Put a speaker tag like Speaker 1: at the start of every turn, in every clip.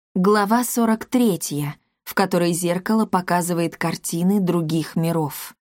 Speaker 1: Глава 43, в которой зеркало показывает картины других миров.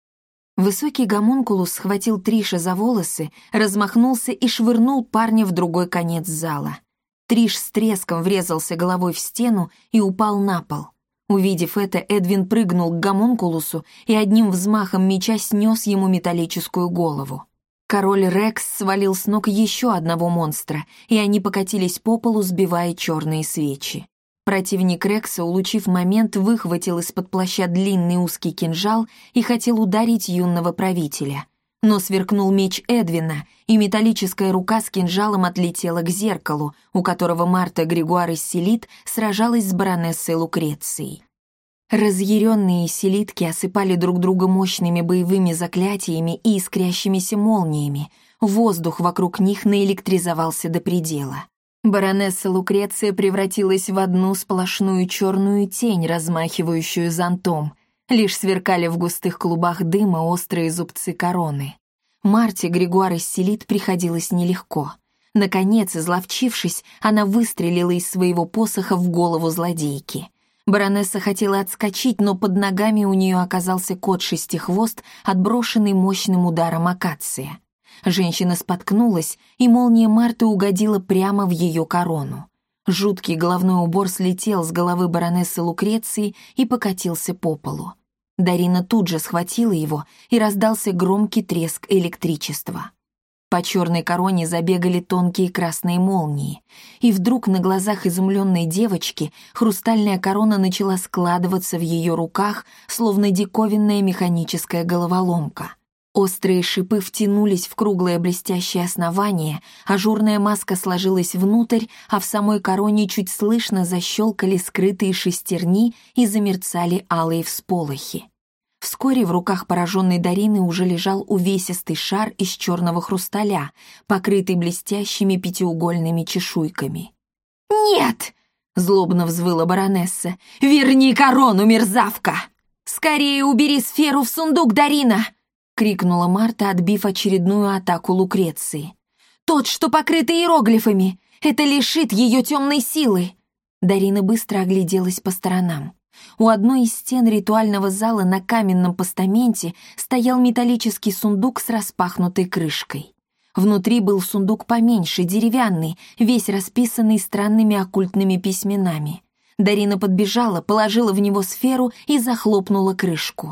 Speaker 1: Высокий гомункулус схватил Триша за волосы, размахнулся и швырнул парня в другой конец зала. Триш с треском врезался головой в стену и упал на пол. Увидев это, Эдвин прыгнул к гомункулусу и одним взмахом меча снес ему металлическую голову. Король Рекс свалил с ног еще одного монстра, и они покатились по полу, сбивая черные свечи. Противник Рекса, улучив момент, выхватил из-под плаща длинный узкий кинжал и хотел ударить юного правителя. Но сверкнул меч Эдвина, и металлическая рука с кинжалом отлетела к зеркалу, у которого Марта Григуар из Селит сражалась с баронессой Лукрецией. Разъяренные селитки осыпали друг друга мощными боевыми заклятиями и искрящимися молниями. Воздух вокруг них наэлектризовался до предела. Баронесса Лукреция превратилась в одну сплошную черную тень, размахивающую зонтом. Лишь сверкали в густых клубах дыма острые зубцы короны. Марте Григуар из Селит приходилось нелегко. Наконец, изловчившись, она выстрелила из своего посоха в голову злодейки. Баронесса хотела отскочить, но под ногами у нее оказался кот-шестихвост, отброшенный мощным ударом акация. Женщина споткнулась, и молния Марты угодила прямо в ее корону. Жуткий головной убор слетел с головы баронессы Лукреции и покатился по полу. Дарина тут же схватила его, и раздался громкий треск электричества. По черной короне забегали тонкие красные молнии, и вдруг на глазах изумленной девочки хрустальная корона начала складываться в ее руках, словно диковинная механическая головоломка. Острые шипы втянулись в круглое блестящее основание, ажурная маска сложилась внутрь, а в самой короне чуть слышно защелкали скрытые шестерни и замерцали алые всполохи. Вскоре в руках пораженной Дарины уже лежал увесистый шар из черного хрусталя, покрытый блестящими пятиугольными чешуйками. «Нет!» — злобно взвыла баронесса. «Верни корону, мерзавка! Скорее убери сферу в сундук, Дарина!» — крикнула Марта, отбив очередную атаку Лукреции. «Тот, что покрыт иероглифами! Это лишит ее темной силы!» Дарина быстро огляделась по сторонам. У одной из стен ритуального зала на каменном постаменте стоял металлический сундук с распахнутой крышкой. Внутри был сундук поменьше, деревянный, весь расписанный странными оккультными письменами. Дарина подбежала, положила в него сферу и захлопнула крышку.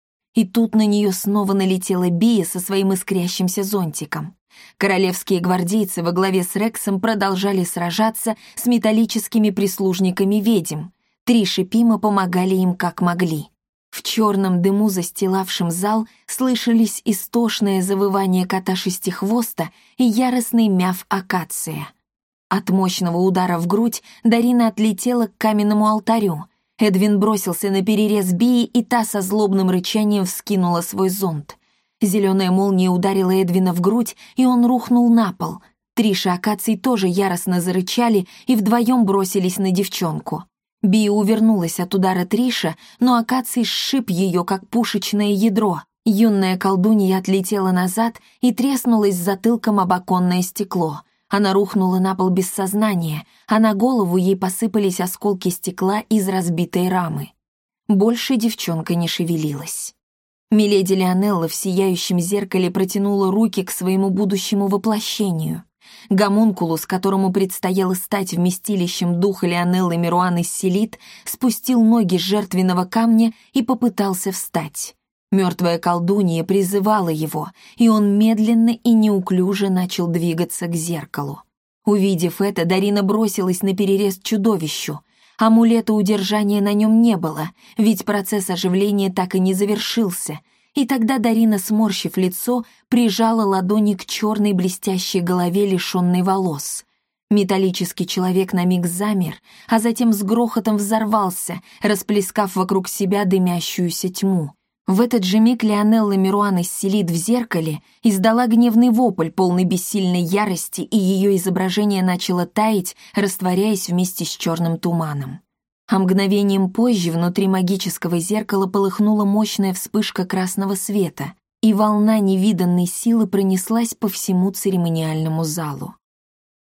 Speaker 1: И тут на нее снова налетела Бия со своим искрящимся зонтиком. Королевские гвардейцы во главе с Рексом продолжали сражаться с металлическими прислужниками ведьм. Триш и Пима помогали им как могли. В черном дыму, застилавшем зал, слышались истошное завывание кота-шестихвоста и яростный мяв акация. От мощного удара в грудь Дарина отлетела к каменному алтарю. Эдвин бросился на перерез Бии, и та со злобным рычанием вскинула свой зонт. Зеленая молния ударила Эдвина в грудь, и он рухнул на пол. Триш и Акаций тоже яростно зарычали и вдвоем бросились на девчонку. Бия увернулась от удара Триша, но Акаций сшиб ее, как пушечное ядро. Юная колдунья отлетела назад и треснулась затылком об оконное стекло. Она рухнула на пол без сознания, а на голову ей посыпались осколки стекла из разбитой рамы. Больше девчонка не шевелилась. Миледи Лионелла в сияющем зеркале протянула руки к своему будущему воплощению. Гомункулус, которому предстояло стать вместилищем духа Лионеллы Меруан из Селит, спустил ноги с жертвенного камня и попытался встать. Мертвая колдунья призывала его, и он медленно и неуклюже начал двигаться к зеркалу. Увидев это, Дарина бросилась на перерез чудовищу. Амулета удержания на нем не было, ведь процесс оживления так и не завершился, и тогда Дарина, сморщив лицо, прижала ладони к черной блестящей голове, лишенной волос. Металлический человек на миг замер, а затем с грохотом взорвался, расплескав вокруг себя дымящуюся тьму. В этот же миг Лионелла Меруан из Селит в зеркале издала гневный вопль, полный бессильной ярости, и ее изображение начало таять, растворяясь вместе с черным туманом. А мгновением позже внутри магического зеркала полыхнула мощная вспышка красного света, и волна невиданной силы пронеслась по всему церемониальному залу.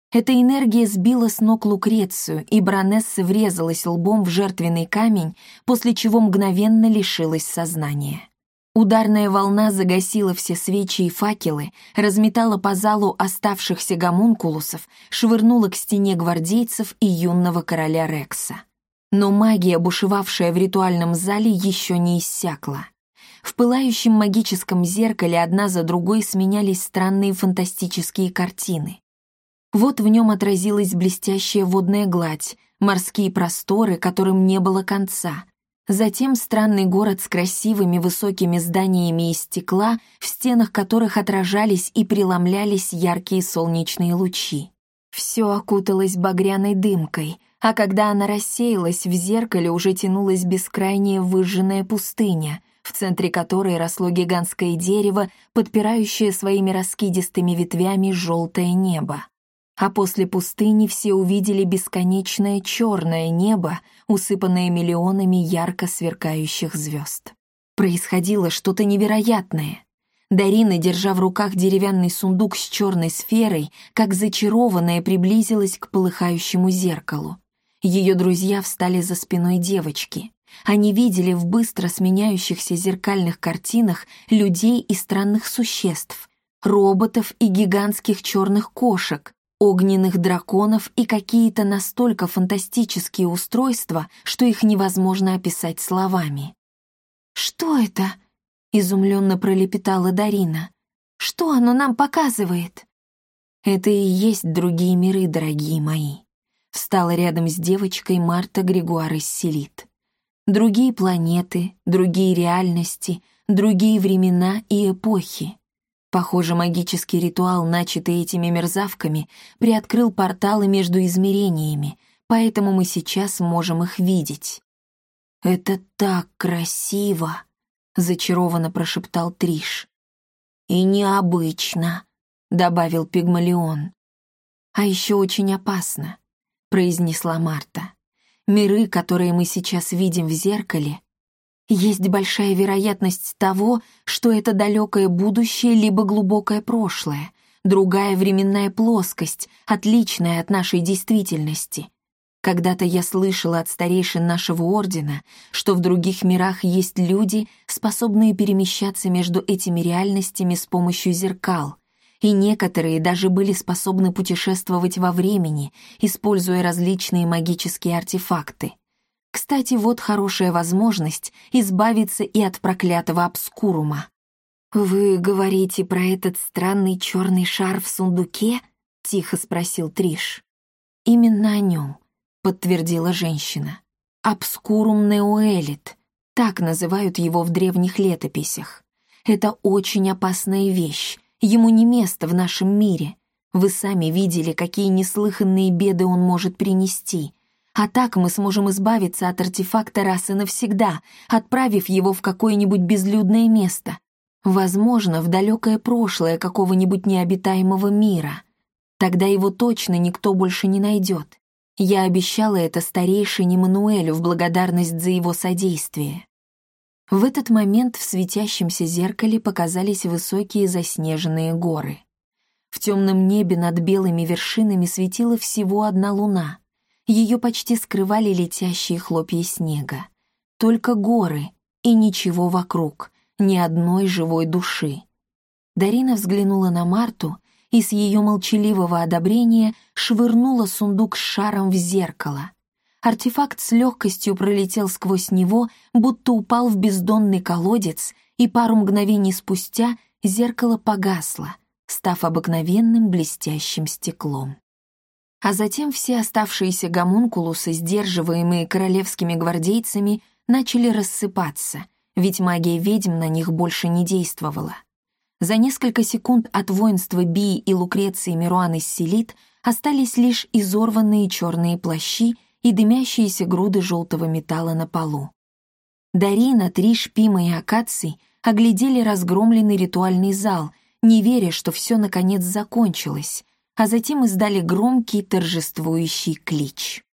Speaker 1: Эта энергия сбила с ног Лукрецию, и баронесса врезалась лбом в жертвенный камень, после чего мгновенно лишилась сознания. Ударная волна загасила все свечи и факелы, разметала по залу оставшихся гомункулусов, швырнула к стене гвардейцев и юного короля Рекса. Но магия, бушевавшая в ритуальном зале, еще не иссякла. В пылающем магическом зеркале одна за другой сменялись странные фантастические картины. Вот в нем отразилась блестящая водная гладь, морские просторы, которым не было конца. Затем странный город с красивыми высокими зданиями из стекла, в стенах которых отражались и преломлялись яркие солнечные лучи. Все окуталось багряной дымкой, а когда она рассеялась, в зеркале уже тянулась бескрайняя выжженная пустыня, в центре которой росло гигантское дерево, подпирающее своими раскидистыми ветвями желтое небо. А после пустыни все увидели бесконечное черное небо, усыпанное миллионами ярко сверкающих звезд. Происходило что-то невероятное. Дарина, держа в руках деревянный сундук с черной сферой, как зачарованная, приблизилась к полыхающему зеркалу. Ее друзья встали за спиной девочки. Они видели в быстро сменяющихся зеркальных картинах людей и странных существ, роботов и гигантских черных кошек, огненных драконов и какие-то настолько фантастические устройства, что их невозможно описать словами. «Что это?» — изумленно пролепетала Дарина. «Что оно нам показывает?» «Это и есть другие миры, дорогие мои», — встала рядом с девочкой Марта Григуар из Селит. «Другие планеты, другие реальности, другие времена и эпохи. Похоже, магический ритуал, начатый этими мерзавками, приоткрыл порталы между измерениями, поэтому мы сейчас можем их видеть». «Это так красиво!» — зачарованно прошептал Триш. «И необычно», — добавил Пигмалион. «А еще очень опасно», — произнесла Марта. «Миры, которые мы сейчас видим в зеркале, есть большая вероятность того, что это далекое будущее либо глубокое прошлое, другая временная плоскость, отличная от нашей действительности. Когда-то я слышала от старейшин нашего ордена, что в других мирах есть люди, способные перемещаться между этими реальностями с помощью зеркал, и некоторые даже были способны путешествовать во времени, используя различные магические артефакты. Кстати, вот хорошая возможность избавиться и от проклятого обскурума. «Вы говорите про этот странный черный шар в сундуке?» — тихо спросил Триш. «Именно о нем», — подтвердила женщина. «Обскурум неоэлит», так называют его в древних летописях. Это очень опасная вещь, ему не место в нашем мире. Вы сами видели, какие неслыханные беды он может принести. А так мы сможем избавиться от артефакта раз и навсегда, отправив его в какое-нибудь безлюдное место. Возможно, в далекое прошлое какого-нибудь необитаемого мира. Тогда его точно никто больше не найдет. Я обещала это старейшине Мануэлю в благодарность за его содействие». В этот момент в светящемся зеркале показались высокие заснеженные горы. В темном небе над белыми вершинами светила всего одна луна. Ее почти скрывали летящие хлопья снега. Только горы и ничего вокруг, ни одной живой души. Дарина взглянула на Марту и с ее молчаливого одобрения швырнула сундук с шаром в зеркало. Артефакт с легкостью пролетел сквозь него, будто упал в бездонный колодец, и пару мгновений спустя зеркало погасло, став обыкновенным блестящим стеклом. А затем все оставшиеся гомункулусы, сдерживаемые королевскими гвардейцами, начали рассыпаться, ведь магия ведьм на них больше не действовала. За несколько секунд от воинства Бии и Лукреции Меруан из Селит остались лишь изорванные черные плащи и дымящиеся груды желтого металла на полу. Дарина, Триш, Пима и Акаций оглядели разгромленный ритуальный зал, не веря, что все наконец закончилось, а затем издали громкий торжествующий клич.